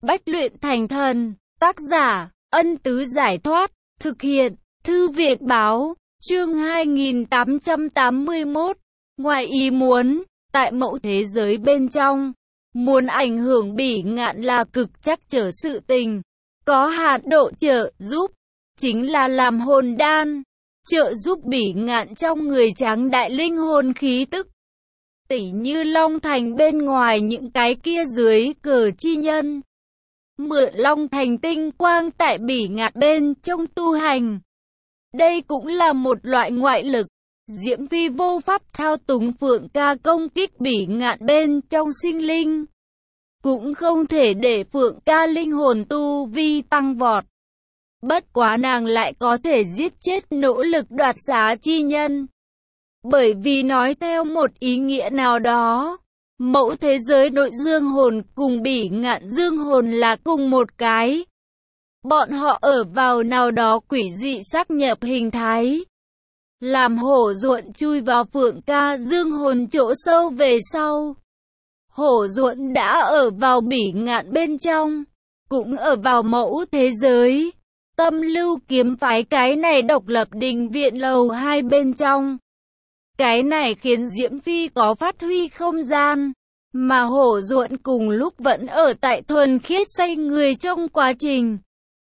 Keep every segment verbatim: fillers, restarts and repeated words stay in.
Bách luyện thành thần, tác giả, Ân Tứ Giải Thoát, thực hiện, Thư viện Báo, chương hai nghìn tám trăm tám mươi mốt. Ngoài ý muốn, tại mẫu thế giới bên trong, muốn ảnh hưởng Bỉ Ngạn là cực chắc trở sự tình, có hạt độ trợ giúp, chính là làm hồn đan, trợ giúp Bỉ Ngạn trong người tráng đại linh hồn khí tức. Tỉ như Long Thành bên ngoài những cái kia dưới cờ chi nhân. Mượn Long Thành tinh quang tại Bỉ Ngạn bên trong tu hành. Đây cũng là một loại ngoại lực. Diễm Phi vô pháp thao túng Phượng Ca công kích Bỉ Ngạn bên trong sinh linh. Cũng không thể để Phượng Ca linh hồn tu vi tăng vọt. Bất quá nàng lại có thể giết chết nỗ lực đoạt xá chi nhân. Bởi vì nói theo một ý nghĩa nào đó, mẫu thế giới nội dương hồn cùng Bỉ Ngạn dương hồn là cùng một cái. Bọn họ ở vào nào đó quỷ dị xác nhập hình thái. Làm hổ ruộn chui vào Phượng Ca dương hồn chỗ sâu về sau. Hổ ruộn đã ở vào Bỉ Ngạn bên trong, cũng ở vào mẫu thế giới. Tâm lưu kiếm phái cái này độc lập đình viện lầu hai bên trong. Cái này khiến Diễm Phi có phát huy không gian, mà hổ ruộn cùng lúc vẫn ở tại thuần khiết xoay người trong quá trình.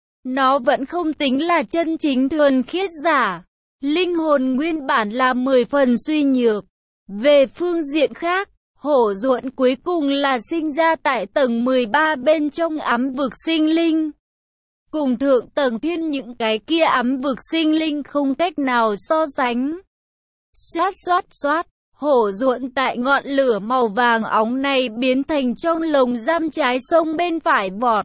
Nó vẫn không tính là chân chính thuần khiết giả, linh hồn nguyên bản là mười phần suy nhược. Về phương diện khác, hổ ruộn cuối cùng là sinh ra tại tầng mười ba bên trong ám vực sinh linh. Cùng thượng tầng thiên những cái kia ám vực sinh linh không cách nào so sánh. Xoát xoát xoát, hổ ruộn tại ngọn lửa màu vàng óng này biến thành trong lồng giam trái sông bên phải vọt.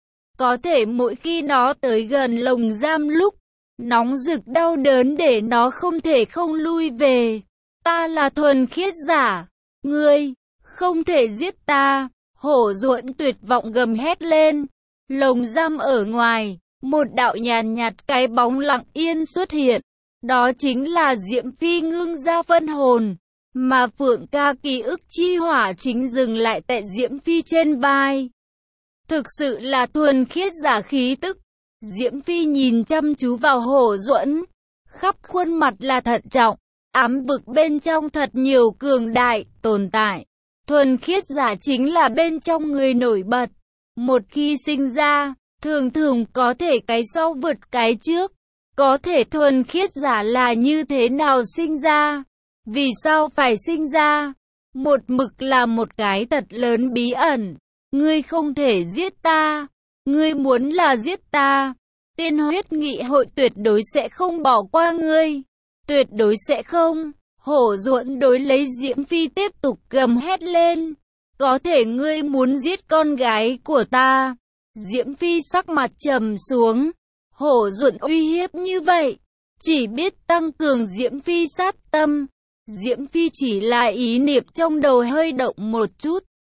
Có thể mỗi khi nó tới gần lồng giam lúc, nóng rực đau đớn để nó không thể không lui về. Ta là thuần khiết giả, ngươi, không thể giết ta, hổ ruộn tuyệt vọng gầm hét lên. Lồng giam ở ngoài, một đạo nhàn nhạt cái bóng lặng yên xuất hiện. Đó chính là Diễm Phi ngưng ra phân hồn, mà Phượng Ca ký ức chi hỏa chính dừng lại tại Diễm Phi trên vai. Thực sự là thuần khiết giả khí tức. Diễm Phi nhìn chăm chú vào hổ ruộn, khắp khuôn mặt là thận trọng, ám vực bên trong thật nhiều cường đại tồn tại. Thuần khiết giả chính là bên trong người nổi bật. Một khi sinh ra, thường thường có thể cái sau vượt cái trước. Có thể thuần khiết giả là như thế nào sinh ra? Vì sao phải sinh ra? Một mực là một cái thật lớn bí ẩn. Ngươi không thể giết ta. Ngươi muốn là giết ta. Tiên huyết nghị hội tuyệt đối sẽ không bỏ qua ngươi. Tuyệt đối sẽ không. Hổ ruộn đối lấy Diễm Phi tiếp tục gầm hét lên. Có thể ngươi muốn giết con gái của ta. Diễm Phi sắc mặt trầm xuống. Hổ ruộn uy hiếp như vậy, chỉ biết tăng cường Diễm Phi sát tâm. Diễm Phi chỉ là ý niệm trong đầu hơi động một chút.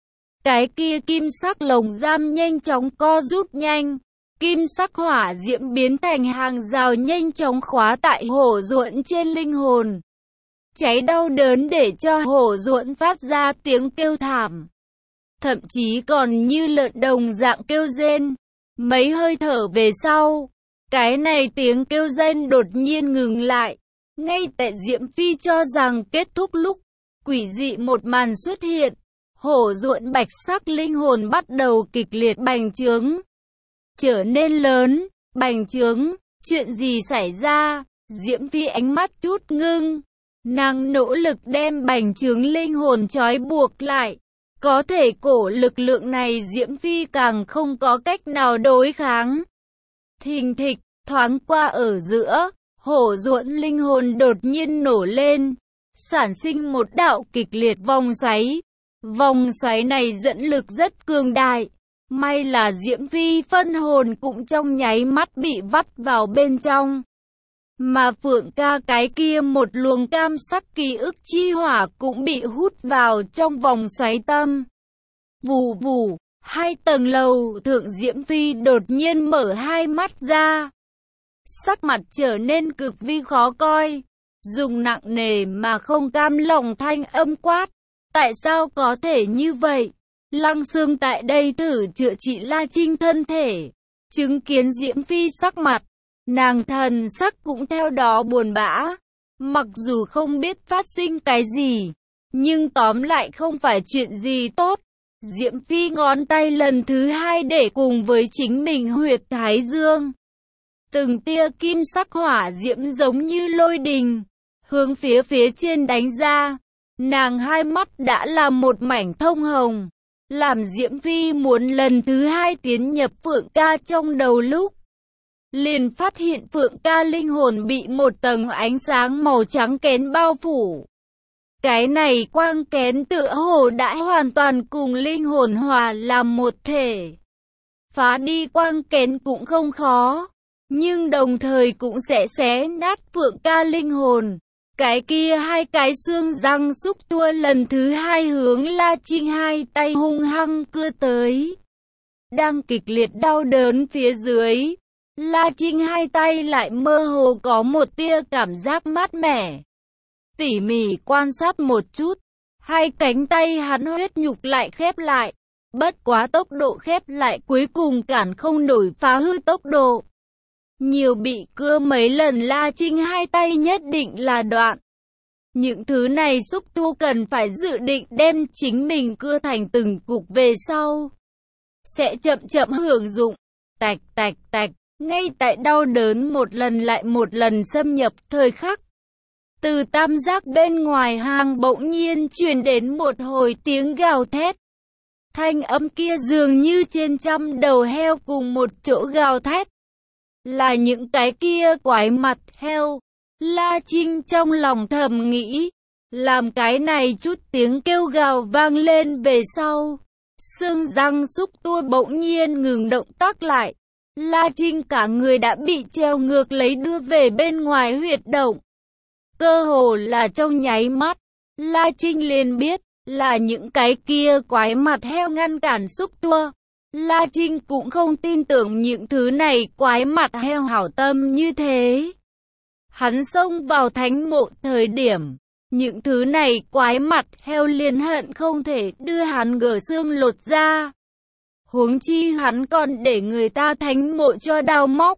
Cái kia kim sắc lồng giam nhanh chóng co rút nhanh. Kim sắc hỏa diễm biến thành hàng rào nhanh chóng khóa tại hổ ruộn trên linh hồn. Cháy đau đớn để cho hổ ruộn phát ra tiếng kêu thảm. Thậm chí còn như lợn đồng dạng kêu rên. Mấy hơi thở về sau, cái này tiếng kêu rên đột nhiên ngừng lại. Ngay tại Diễm Phi cho rằng kết thúc lúc, quỷ dị một màn xuất hiện. Hổ ruộn bạch sắc linh hồn bắt đầu kịch liệt bành trướng. Trở nên lớn, bành trướng, chuyện gì xảy ra? Diễm Phi ánh mắt chút ngưng. Nàng nỗ lực đem bành trướng linh hồn trói buộc lại. Có thể cổ lực lượng này Diễm Phi càng không có cách nào đối kháng. Thình thịch, thoáng qua ở giữa, hổ ruộn linh hồn đột nhiên nổ lên, sản sinh một đạo kịch liệt vòng xoáy. Vòng xoáy này dẫn lực rất cường đại, may là Diễm Phi phân hồn cũng trong nháy mắt bị vắt vào bên trong. Mà Phượng Ca cái kia một luồng cam sắc ký ức chi hỏa cũng bị hút vào trong vòng xoáy tâm. Vù vù, hai tầng lầu thượng Diễm Phi đột nhiên mở hai mắt ra. Sắc mặt trở nên cực vi khó coi, dùng nặng nề mà không cam lòng thanh âm quát. Tại sao có thể như vậy? Lăng Xương tại đây thử chữa trị La Trinh thân thể. Chứng kiến Diễm Phi sắc mặt, nàng thần sắc cũng theo đó buồn bã. Mặc dù không biết phát sinh cái gì, nhưng tóm lại không phải chuyện gì tốt. Diễm Phi ngón tay lần thứ hai để cùng với chính mình huyệt thái dương. Từng tia kim sắc hỏa diễm giống như lôi đình, hướng phía phía trên đánh ra. Nàng hai mắt đã là một mảnh thông hồng, làm Diễm Phi muốn lần thứ hai tiến nhập Phượng Ca trong đầu lúc. Liền phát hiện Phượng Ca linh hồn bị một tầng ánh sáng màu trắng kén bao phủ. Cái này quang kén tựa hồ đã hoàn toàn cùng linh hồn hòa làm một thể. Phá đi quang kén cũng không khó, nhưng đồng thời cũng sẽ xé nát Phượng Ca linh hồn. Cái kia hai cái xương răng xúc tua lần thứ hai hướng La Trinh hai tay hung hăng cưa tới. Đang kịch liệt đau đớn phía dưới, La Trinh hai tay lại mơ hồ có một tia cảm giác mát mẻ. Tỉ mỉ quan sát một chút, hai cánh tay hắn huyết nhục lại khép lại. Bất quá tốc độ khép lại cuối cùng cản không nổi phá hư tốc độ. Nhiều bị cưa mấy lần La Trinh hai tay nhất định là đoạn. Những thứ này xúc tu cần phải dự định đem chính mình cưa thành từng cục về sau. Sẽ chậm chậm hưởng dụng. Tạch tạch tạch, ngay tại đau đớn một lần lại một lần xâm nhập thời khắc. Từ tam giác bên ngoài hang bỗng nhiên truyền đến một hồi tiếng gào thét. Thanh âm kia dường như trên trăm đầu heo cùng một chỗ gào thét. Là những cái kia quái mặt heo. La Trinh trong lòng thầm nghĩ. Làm cái này chút tiếng kêu gào vang lên về sau. Xương răng xúc tua bỗng nhiên ngừng động tác lại. La Trinh cả người đã bị treo ngược lấy đưa về bên ngoài huyệt động. Cơ hồ là trong nháy mắt, La Trinh liền biết là những cái kia quái mặt heo ngăn cản xúc tua. La Trinh cũng không tin tưởng những thứ này quái mặt heo hảo tâm như thế. Hắn xông vào thánh mộ thời điểm, những thứ này quái mặt heo liền hận không thể đưa hắn gỡ xương lột ra. Huống chi hắn còn để người ta thánh mộ cho đào móc.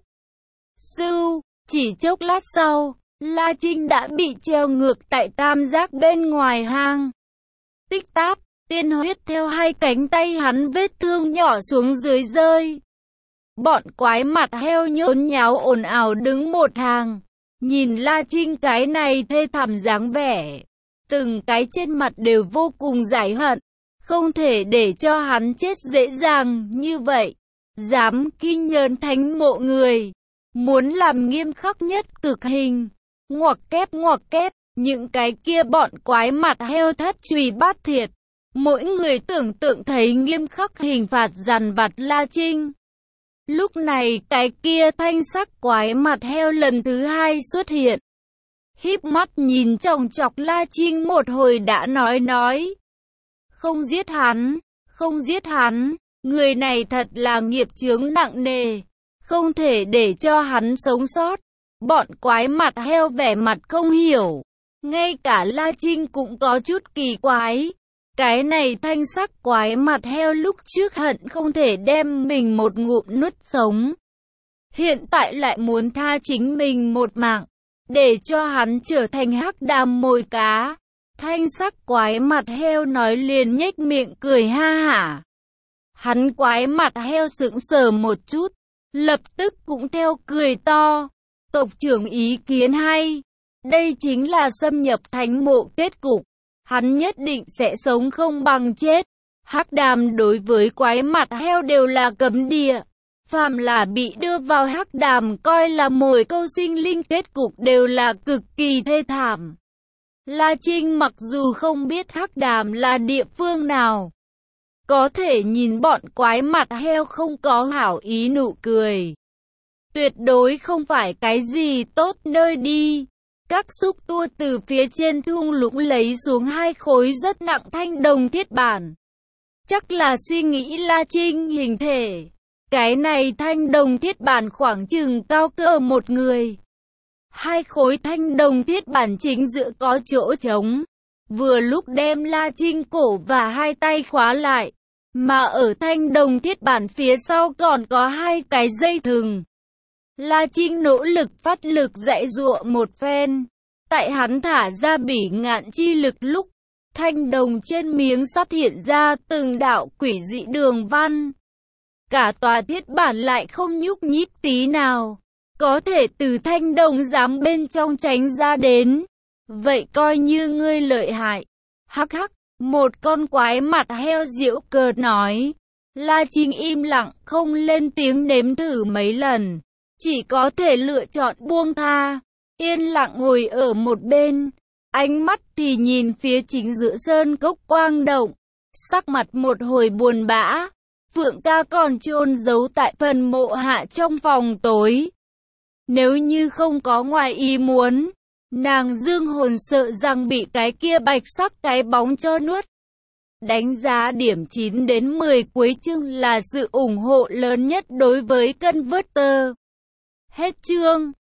Sưu, chỉ chốc lát sau, La Trinh đã bị treo ngược tại tam giác bên ngoài hang. Tích táp, tiên huyết theo hai cánh tay hắn vết thương nhỏ xuống dưới rơi. Bọn quái mặt heo nhốn nháo ồn ào đứng một hàng. Nhìn La Trinh cái này thê thảm dáng vẻ. Từng cái trên mặt đều vô cùng giải hận. Không thể để cho hắn chết dễ dàng như vậy. Dám kinh nhờn thánh mộ người. Muốn làm nghiêm khắc nhất cực hình. Ngoặc kép ngoặc kép. Những cái kia bọn quái mặt heo thất truy bát thiệt. Mỗi người tưởng tượng thấy nghiêm khắc hình phạt dằn vặt La Trinh. Lúc này cái kia thanh sắc quái mặt heo lần thứ hai xuất hiện. Híp mắt nhìn chòng chọc La Trinh một hồi đã nói nói. Không giết hắn, không giết hắn, người này thật là nghiệp chướng nặng nề. Không thể để cho hắn sống sót. Bọn quái mặt heo vẻ mặt không hiểu. Ngay cả La Trinh cũng có chút kỳ quái. Cái này thanh sắc quái mặt heo lúc trước hận không thể đem mình một ngụm nuốt sống. Hiện tại lại muốn tha chính mình một mạng, để cho hắn trở thành hắc đàm mồi cá. Thanh sắc quái mặt heo nói liền nhếch miệng cười ha hả. Hắn quái mặt heo sững sờ một chút, lập tức cũng theo cười to. Tộc trưởng ý kiến hay. Đây chính là xâm nhập thánh mộ kết cục. Hắn nhất định sẽ sống không bằng chết. Hắc đàm đối với quái mặt heo đều là cấm địa. Phàm là bị đưa vào hắc đàm coi là mồi câu sinh linh kết cục đều là cực kỳ thê thảm. La Trinh mặc dù không biết hắc đàm là địa phương nào, có thể nhìn bọn quái mặt heo không có hảo ý nụ cười. Tuyệt đối không phải cái gì tốt nơi đi. Các xúc tua từ phía trên thung lũng lấy xuống hai khối rất nặng thanh đồng thiết bản. Chắc là suy nghĩ La Trinh hình thể. Cái này thanh đồng thiết bản khoảng chừng cao cỡ một người. Hai khối thanh đồng thiết bản chính giữa có chỗ trống. Vừa lúc đem La Trinh cổ và hai tay khóa lại. Mà ở thanh đồng thiết bản phía sau còn có hai cái dây thừng. La Trinh nỗ lực phát lực dạy dụa một phen. Tại hắn thả ra bỉ ngạn chi lực lúc, thanh đồng trên miếng sắt hiện ra từng đạo quỷ dị đường văn. Cả tòa thiết bản lại không nhúc nhích tí nào. Có thể từ thanh đồng giám bên trong tránh ra đến. Vậy coi như ngươi lợi hại. Hắc hắc, một con quái mặt heo giễu cợt nói. La Trinh im lặng không lên tiếng, nếm thử mấy lần. Chỉ có thể lựa chọn buông tha. Yên lặng ngồi ở một bên. Ánh mắt thì nhìn phía chính giữa sơn cốc quang động. Sắc mặt một hồi buồn bã. Phượng ca còn chôn giấu tại phần mộ hạ trong phòng tối. Nếu như không có ngoài ý muốn, nàng dương hồn sợ rằng bị cái kia bạch sắc cái bóng cho nuốt. Đánh giá điểm chín đến mười cuối chương là sự ủng hộ lớn nhất đối với Converter. Hết chương.